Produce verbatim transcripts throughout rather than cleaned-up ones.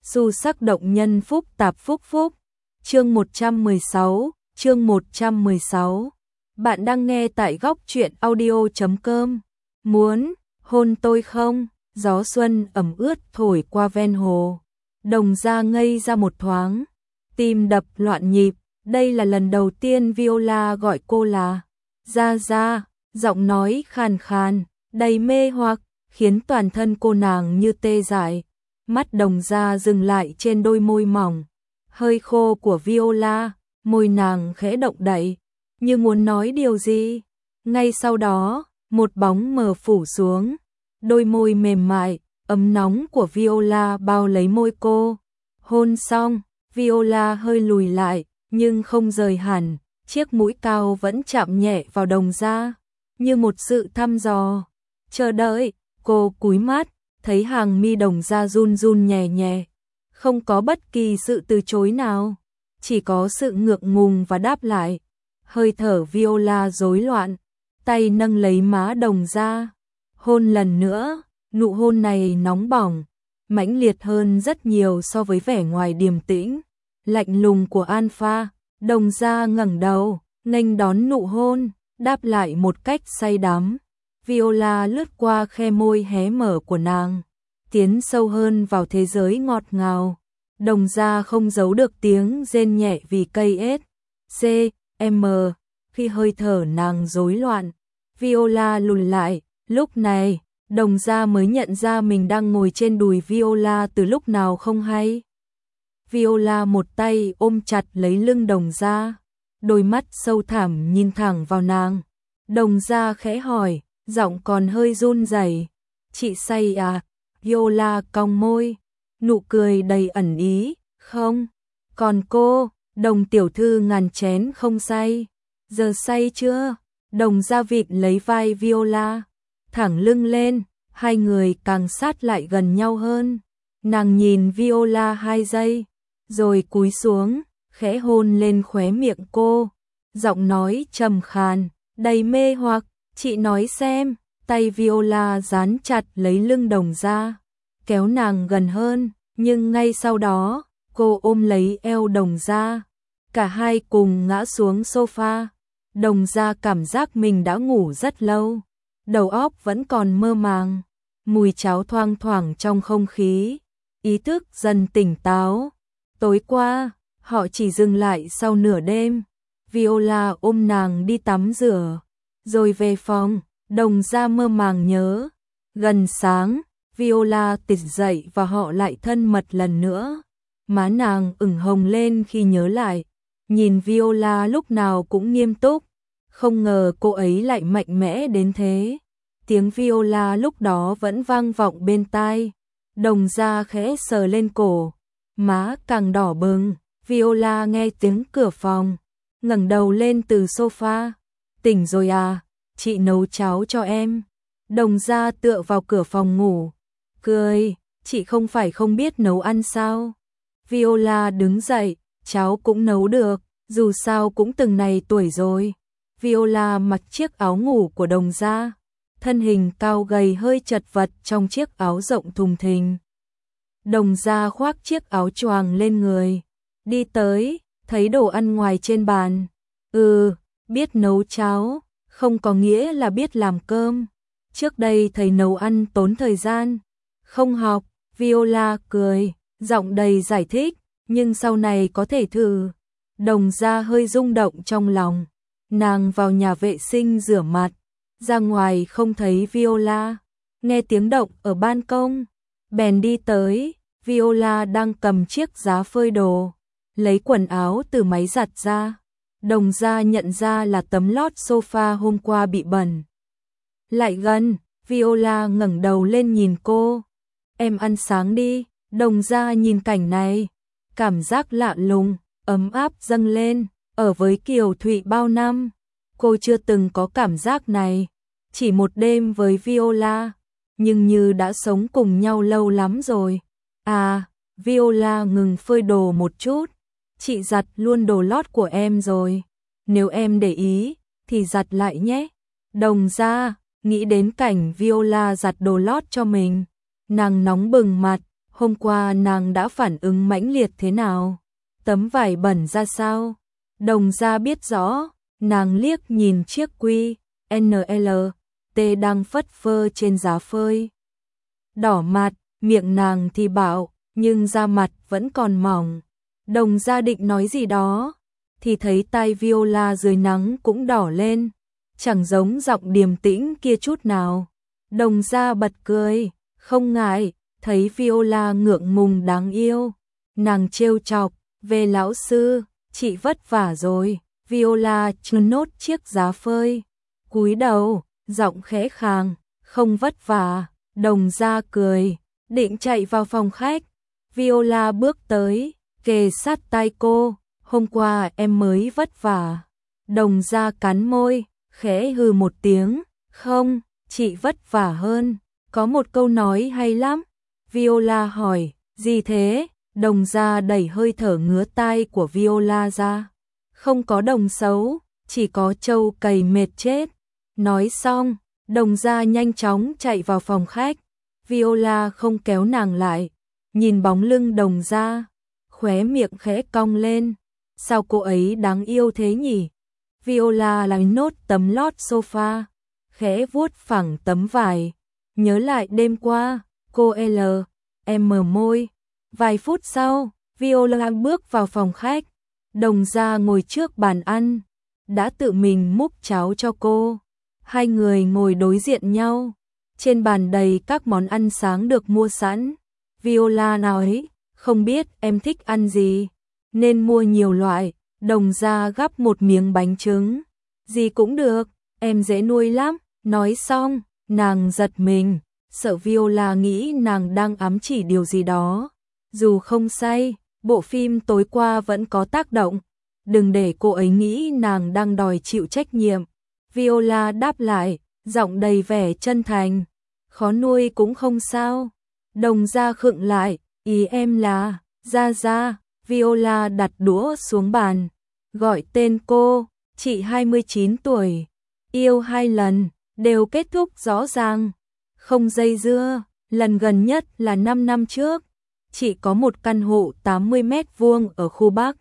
Xu sắc động nhân phúc tạp phúc phúc. Chương một trăm mười sáu, chương một trăm mười sáu. Bạn đang nghe tại góc truyện audio chấm com. Muốn hôn tôi không? Gió xuân ẩm ướt thổi qua ven hồ. Đồng Gia ngây ra một thoáng, tim đập loạn nhịp, đây là lần đầu tiên Viola gọi cô là Gia Gia, giọng nói khàn khàn, đầy mê hoặc, khiến toàn thân cô nàng như tê dại. Mắt Đồng Gia dừng lại trên đôi môi mỏng, hơi khô của Viola, môi nàng khẽ động đậy, như muốn nói điều gì. Ngay sau đó, một bóng mờ phủ xuống, đôi môi mềm mại, ấm nóng của Viola bao lấy môi cô. Hôn xong, Viola hơi lùi lại, nhưng không rời hẳn, chiếc mũi cao vẫn chạm nhẹ vào Đồng Gia, như một sự thăm dò. Chờ đợi, cô cúi mắt, thấy hàng mi Đồng Gia run run nhẹ nhẹ, không có bất kỳ sự từ chối nào, chỉ có sự ngượng ngùng và đáp lại. Hơi thở Viola rối loạn, tay nâng lấy má Đồng Gia, hôn lần nữa, nụ hôn này nóng bỏng, mãnh liệt hơn rất nhiều so với vẻ ngoài điềm tĩnh, lạnh lùng của Alpha. Đồng Gia ngẩng đầu, nghênh đón nụ hôn, đáp lại một cách say đắm. Viola lướt qua khe môi hé mở của nàng, tiến sâu hơn vào thế giới ngọt ngào. Đồng Gia không giấu được tiếng rên nhẹ vì cây ết, C, M, khi hơi thở nàng rối loạn. Viola lùi lại, lúc này, Đồng Gia mới nhận ra mình đang ngồi trên đùi Viola từ lúc nào không hay. Viola một tay ôm chặt lấy lưng Đồng Gia, đôi mắt sâu thẳm nhìn thẳng vào nàng. Đồng Gia khẽ hỏi, giọng còn hơi run rẩy, chị say à? Viola cong môi, nụ cười đầy ẩn ý, không. Còn cô, Đồng tiểu thư ngàn chén không say, giờ say chưa? Đồng Gia vịn lấy vai Viola, thẳng lưng lên, hai người càng sát lại gần nhau hơn. Nàng nhìn Viola hai giây, rồi cúi xuống, khẽ hôn lên khóe miệng cô, giọng nói trầm khàn, đầy mê hoặc, chị nói xem. Tay Viola dán chặt lấy lưng Đồng Gia, kéo nàng gần hơn, nhưng ngay sau đó, cô ôm lấy eo Đồng Gia, cả hai cùng ngã xuống sofa. Đồng Gia cảm giác mình đã ngủ rất lâu, đầu óc vẫn còn mơ màng, mùi cháo thoang thoảng trong không khí, ý thức dần tỉnh táo. Tối qua, họ chỉ dừng lại sau nửa đêm. Viola ôm nàng đi tắm rửa, rồi về phòng. Đồng Gia mơ màng nhớ. Gần sáng, Viola tỉnh dậy và họ lại thân mật lần nữa. Má nàng ửng hồng lên khi nhớ lại. Nhìn Viola lúc nào cũng nghiêm túc, không ngờ cô ấy lại mạnh mẽ đến thế. Tiếng Viola lúc đó vẫn vang vọng bên tai. Đồng Gia khẽ sờ lên cổ, má càng đỏ bừng. Viola nghe tiếng cửa phòng, ngẩng đầu lên từ sofa. Tỉnh rồi à, chị nấu cháo cho em. Đồng Gia tựa vào cửa phòng ngủ, cười, chị không phải không biết nấu ăn sao? Viola đứng dậy, cháo cũng nấu được, dù sao cũng từng này tuổi rồi. Viola mặc chiếc áo ngủ của Đồng Gia, thân hình cao gầy hơi chật vật trong chiếc áo rộng thùng thình. Đồng Gia khoác chiếc áo choàng lên người, đi tới, thấy đồ ăn ngoài trên bàn. Ừ, biết nấu cháo, không có nghĩa là biết làm cơm. Trước đây thầy nấu ăn tốn thời gian, không học. Viola cười, giọng đầy giải thích, nhưng sau này có thể thử. Đồng Gia hơi rung động trong lòng. Nàng vào nhà vệ sinh rửa mặt, ra ngoài không thấy Viola, nghe tiếng động ở ban công, bèn đi tới. Viola đang cầm chiếc giá phơi đồ, lấy quần áo từ máy giặt ra. Đồng Gia nhận ra là tấm lót sofa hôm qua bị bẩn. Lại gần, Viola ngẩng đầu lên nhìn cô. Em ăn sáng đi. Đồng Gia nhìn cảnh này, cảm giác lạ lùng, ấm áp dâng lên. Ở với Kiều Thụy bao năm, cô chưa từng có cảm giác này. Chỉ một đêm với Viola, nhưng như đã sống cùng nhau lâu lắm rồi. À, Viola ngừng phơi đồ một chút. Chị giặt luôn đồ lót của em rồi. Nếu em để ý, thì giặt lại nhé. Đồng Gia nghĩ đến cảnh Viola giặt đồ lót cho mình. Nàng nóng bừng mặt, Hôm qua nàng đã phản ứng mãnh liệt thế nào? Tấm vải bẩn ra sao? Đồng Gia biết rõ, nàng liếc nhìn chiếc quy en lờ tê đang phất phơ trên giá phơi. Đỏ mặt, miệng nàng thì bảo, nhưng da mặt vẫn còn mỏng. Đồng Gia định nói gì đó, thì thấy tai Viola dưới nắng cũng đỏ lên, chẳng giống giọng điềm tĩnh kia chút nào. Đồng Gia bật cười, không ngại, thấy Viola ngượng ngùng đáng yêu. Nàng trêu chọc, về lão sư, chị vất vả rồi. Viola chun nốt chiếc giá phơi, cúi đầu, giọng khẽ khàng, không vất vả. Đồng Gia cười, định chạy vào phòng khách. Viola bước tới, kề sát tai cô, hôm qua em mới vất vả. Đồng Gia cắn môi, khẽ hừ một tiếng, không, chị vất vả hơn. Có một câu nói hay lắm. Viola hỏi, gì thế? Đồng Gia đẩy hơi thở ngứa tai của Viola ra. Không có đồng xấu, chỉ có trâu cày mệt chết. Nói xong, Đồng Gia nhanh chóng chạy vào phòng khách. Viola không kéo nàng lại, nhìn bóng lưng Đồng Gia, khóe miệng khẽ cong lên. Sao cô ấy đáng yêu thế nhỉ? Viola lấy nốt tấm lót sofa, khẽ vuốt phẳng tấm vải. Nhớ lại đêm qua, cô L, em mở môi. Vài phút sau, Viola bước vào phòng khách. Đồng Gia ngồi trước bàn ăn, đã tự mình múc cháo cho cô. Hai người ngồi đối diện nhau. Trên bàn đầy các món ăn sáng được mua sẵn. Viola nói, không biết em thích ăn gì, nên mua nhiều loại. Đồng Gia gắp một miếng bánh trứng. Gì cũng được, em dễ nuôi lắm. Nói xong, nàng giật mình, sợ Viola nghĩ nàng đang ám chỉ điều gì đó. Dù không say, bộ phim tối qua vẫn có tác động. Đừng để cô ấy nghĩ nàng đang đòi chịu trách nhiệm. Viola đáp lại, giọng đầy vẻ chân thành. Khó nuôi cũng không sao. Đồng Gia khựng lại, ý em là, Gia Gia. Viola đặt đũa xuống bàn, gọi tên cô, chị hai mươi chín tuổi, yêu hai lần, đều kết thúc rõ ràng, không dây dưa. Lần gần nhất là năm năm trước, chị có một căn hộ tám mươi mét vuông ở khu Bắc,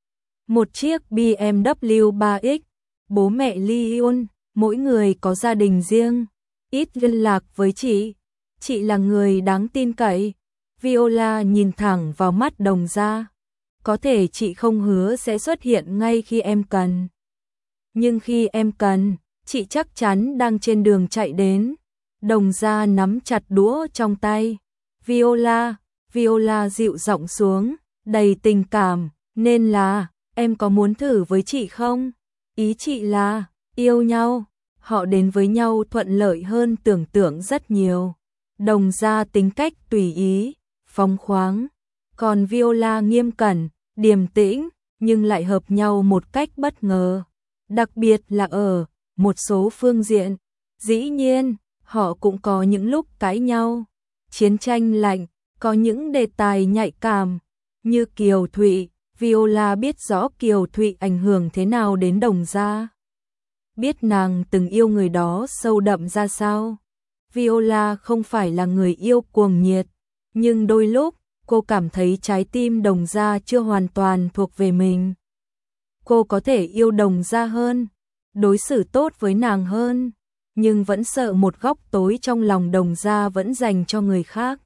một chiếc bê em vê ba X, bố mẹ ly hôn, mỗi người có gia đình riêng, ít liên lạc với chị. Chị là người đáng tin cậy. Viola nhìn thẳng vào mắt Đồng Gia. Có thể chị không hứa sẽ xuất hiện ngay khi em cần, nhưng khi em cần, chị chắc chắn đang trên đường chạy đến. Đồng Gia nắm chặt đũa trong tay. Viola, Viola dịu giọng xuống, đầy tình cảm, nên là, em có muốn thử với chị không? Ý chị là, yêu nhau, họ đến với nhau thuận lợi hơn tưởng tượng rất nhiều. Đồng Gia tính cách tùy ý, phóng khoáng, còn Viola nghiêm cẩn, điềm tĩnh, nhưng lại hợp nhau một cách bất ngờ. Đặc biệt là ở một số phương diện. Dĩ nhiên, họ cũng có những lúc cãi nhau, chiến tranh lạnh, có những đề tài nhạy cảm, như Kiều Thụy. Viola biết rõ Kiều Thụy ảnh hưởng thế nào đến Đồng Gia, biết nàng từng yêu người đó sâu đậm ra sao. Viola không phải là người yêu cuồng nhiệt, nhưng đôi lúc cô cảm thấy trái tim Đồng Gia chưa hoàn toàn thuộc về mình. Cô có thể yêu Đồng Gia hơn, đối xử tốt với nàng hơn, nhưng vẫn sợ một góc tối trong lòng Đồng Gia vẫn dành cho người khác.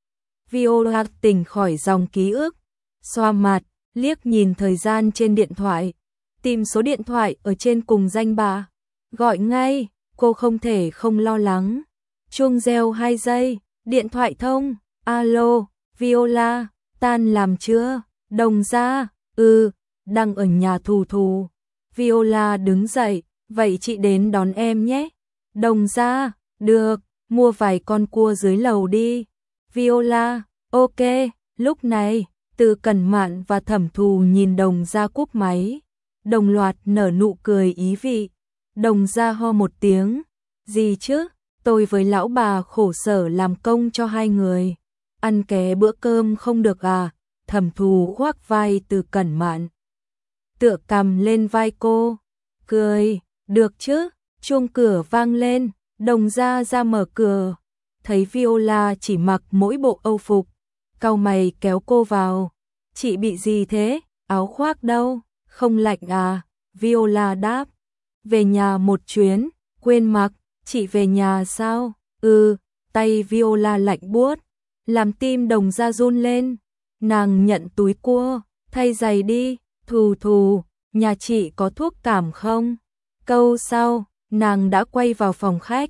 Viola tỉnh khỏi dòng ký ức, xoa mặt, liếc nhìn thời gian trên điện thoại, tìm số điện thoại ở trên cùng danh bạ, gọi ngay. Cô không thể không lo lắng. Chuông reo hai giây, điện thoại thông. Alo, Viola, tan làm chưa? Đồng Gia, ừ, đang ở nhà Thù Thù. Viola đứng dậy, vậy chị đến đón em nhé. Đồng Gia, được, mua vài con cua dưới lầu đi. Viola, ok. Lúc này, Từ Cẩn Mạn và Thẩm Thù nhìn Đồng Gia cúp máy, đồng loạt nở nụ cười ý vị. Đồng Gia ho một tiếng, gì chứ, tôi với lão bà khổ sở làm công cho hai người, ăn ké bữa cơm không được à? Thẩm Thù khoác vai Từ Cẩn Mạn, tựa cằm lên vai cô, cười, được chứ. Chuông cửa vang lên, Đồng Gia ra mở cửa, thấy Viola chỉ mặc mỗi bộ âu phục, cau mày kéo cô vào. Chị bị gì thế? Áo khoác đâu? Không lạnh à? Viola đáp. Về nhà một chuyến, quên mặc. Chị về nhà sao? Ừ, tay Viola lạnh buốt, làm tim Đồng Gia run lên. Nàng nhận túi cua, thay giày đi. Thù thù, nhà chị có thuốc cảm không? Câu sau, nàng đã quay vào phòng khách.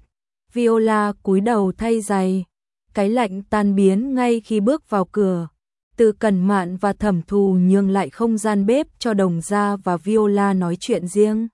Viola cúi đầu thay giày. Cái lạnh tan biến ngay khi bước vào cửa. Từ Cẩn Mạn và Thẩm Thù nhường lại không gian bếp cho Đồng Gia và Viola nói chuyện riêng.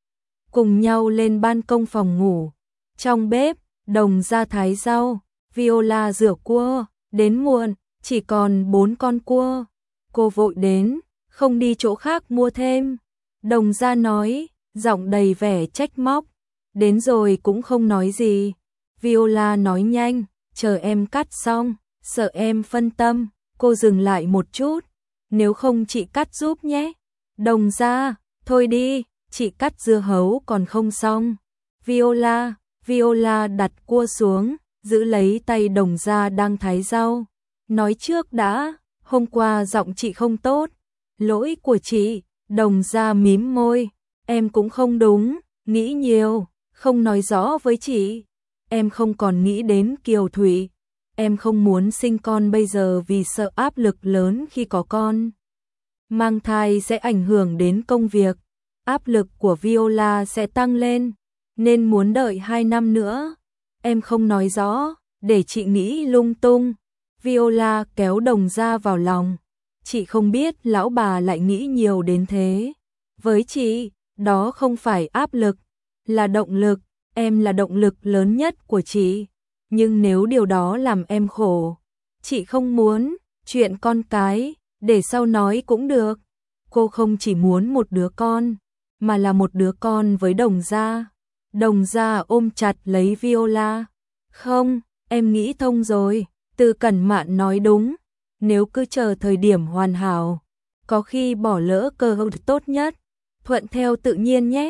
Cùng nhau lên ban công phòng ngủ. Trong bếp, Đồng Gia thái rau, Viola rửa cua. Đến muộn, chỉ còn bốn con cua. Cô vội đến, không đi chỗ khác mua thêm. Đồng Gia nói, giọng đầy vẻ trách móc. Đến rồi cũng không nói gì. Viola nói nhanh, chờ em cắt xong, sợ em phân tâm. Cô dừng lại một chút, nếu không chị cắt giúp nhé. Đồng Gia, thôi đi, chị cắt dưa hấu còn không xong. Viola, Viola đặt cua xuống, giữ lấy tay Đồng Gia đang thái rau. Nói trước đã, hôm qua giọng chị không tốt. Lỗi của chị. Đồng Gia mím môi. Em cũng không đúng, nghĩ nhiều, không nói rõ với chị. Em không còn nghĩ đến Kiều Thụy. Em không muốn sinh con bây giờ vì sợ áp lực lớn khi có con. Mang thai sẽ ảnh hưởng đến công việc. Áp lực của Viola sẽ tăng lên, nên muốn đợi hai năm nữa. Em không nói rõ, để chị nghĩ lung tung. Viola kéo Đồng Gia vào lòng. Chị không biết lão bà lại nghĩ nhiều đến thế. Với chị, đó không phải áp lực, là động lực. Em là động lực lớn nhất của chị. Nhưng nếu điều đó làm em khổ, chị không muốn. Chuyện con cái, để sau nói cũng được. Cô không chỉ muốn một đứa con, mà là một đứa con với Đồng Gia. Đồng Gia ôm chặt lấy Viola. Không, em nghĩ thông rồi. Từ Cẩn Mạn nói đúng. Nếu cứ chờ thời điểm hoàn hảo, có khi bỏ lỡ cơ hội tốt nhất. Thuận theo tự nhiên nhé.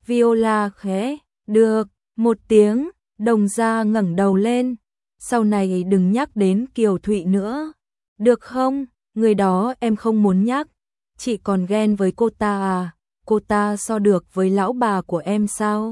Viola khẽ, được, một tiếng. Đồng Gia ngẩng đầu lên. Sau này đừng nhắc đến Kiều Thụy nữa. Được không? Người đó em không muốn nhắc. Chị còn ghen với cô ta à? Cô ta so được với lão bà của em sao?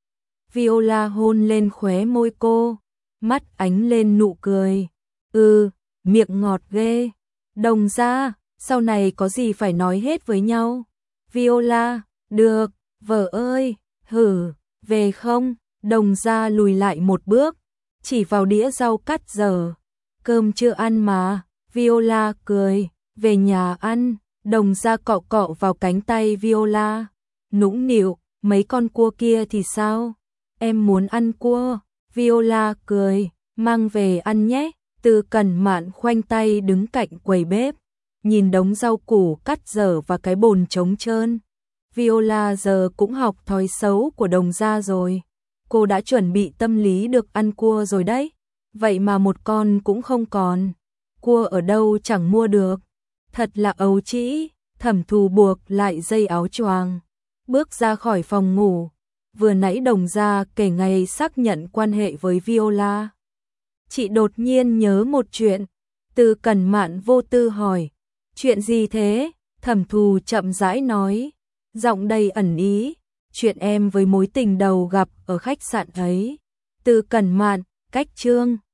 Viola hôn lên khóe môi cô, mắt ánh lên nụ cười. Ừ, miệng ngọt ghê. Đồng Gia, sau này có gì phải nói hết với nhau. Viola, được, vợ ơi, hử, về không? Đồng Gia lùi lại một bước, chỉ vào đĩa rau cắt dở. Cơm chưa ăn mà. Viola cười, về nhà ăn. Đồng Gia cọ cọ vào cánh tay Viola, nũng nịu, mấy con cua kia thì sao? Em muốn ăn cua. Viola cười, mang về ăn nhé. Từ Cẩn Mạn khoanh tay đứng cạnh quầy bếp, nhìn đống rau củ cắt dở và cái bồn trống trơn. Viola giờ cũng học thói xấu của Đồng Gia rồi. Cô đã chuẩn bị tâm lý được ăn cua rồi đấy. Vậy mà một con cũng không còn. Cua ở đâu chẳng mua được. Thật là ấu trĩ. Thẩm Thù buộc lại dây áo choàng, bước ra khỏi phòng ngủ. Vừa nãy Đồng Gia kể ngày xác nhận quan hệ với Viola. Chị đột nhiên nhớ một chuyện. Từ Cẩn Mạn vô tư hỏi, chuyện gì thế? Thẩm Thù chậm rãi nói, giọng đầy ẩn ý, chuyện em với mối tình đầu gặp ở khách sạn ấy. Từ Cẩn Mạn, cách chương.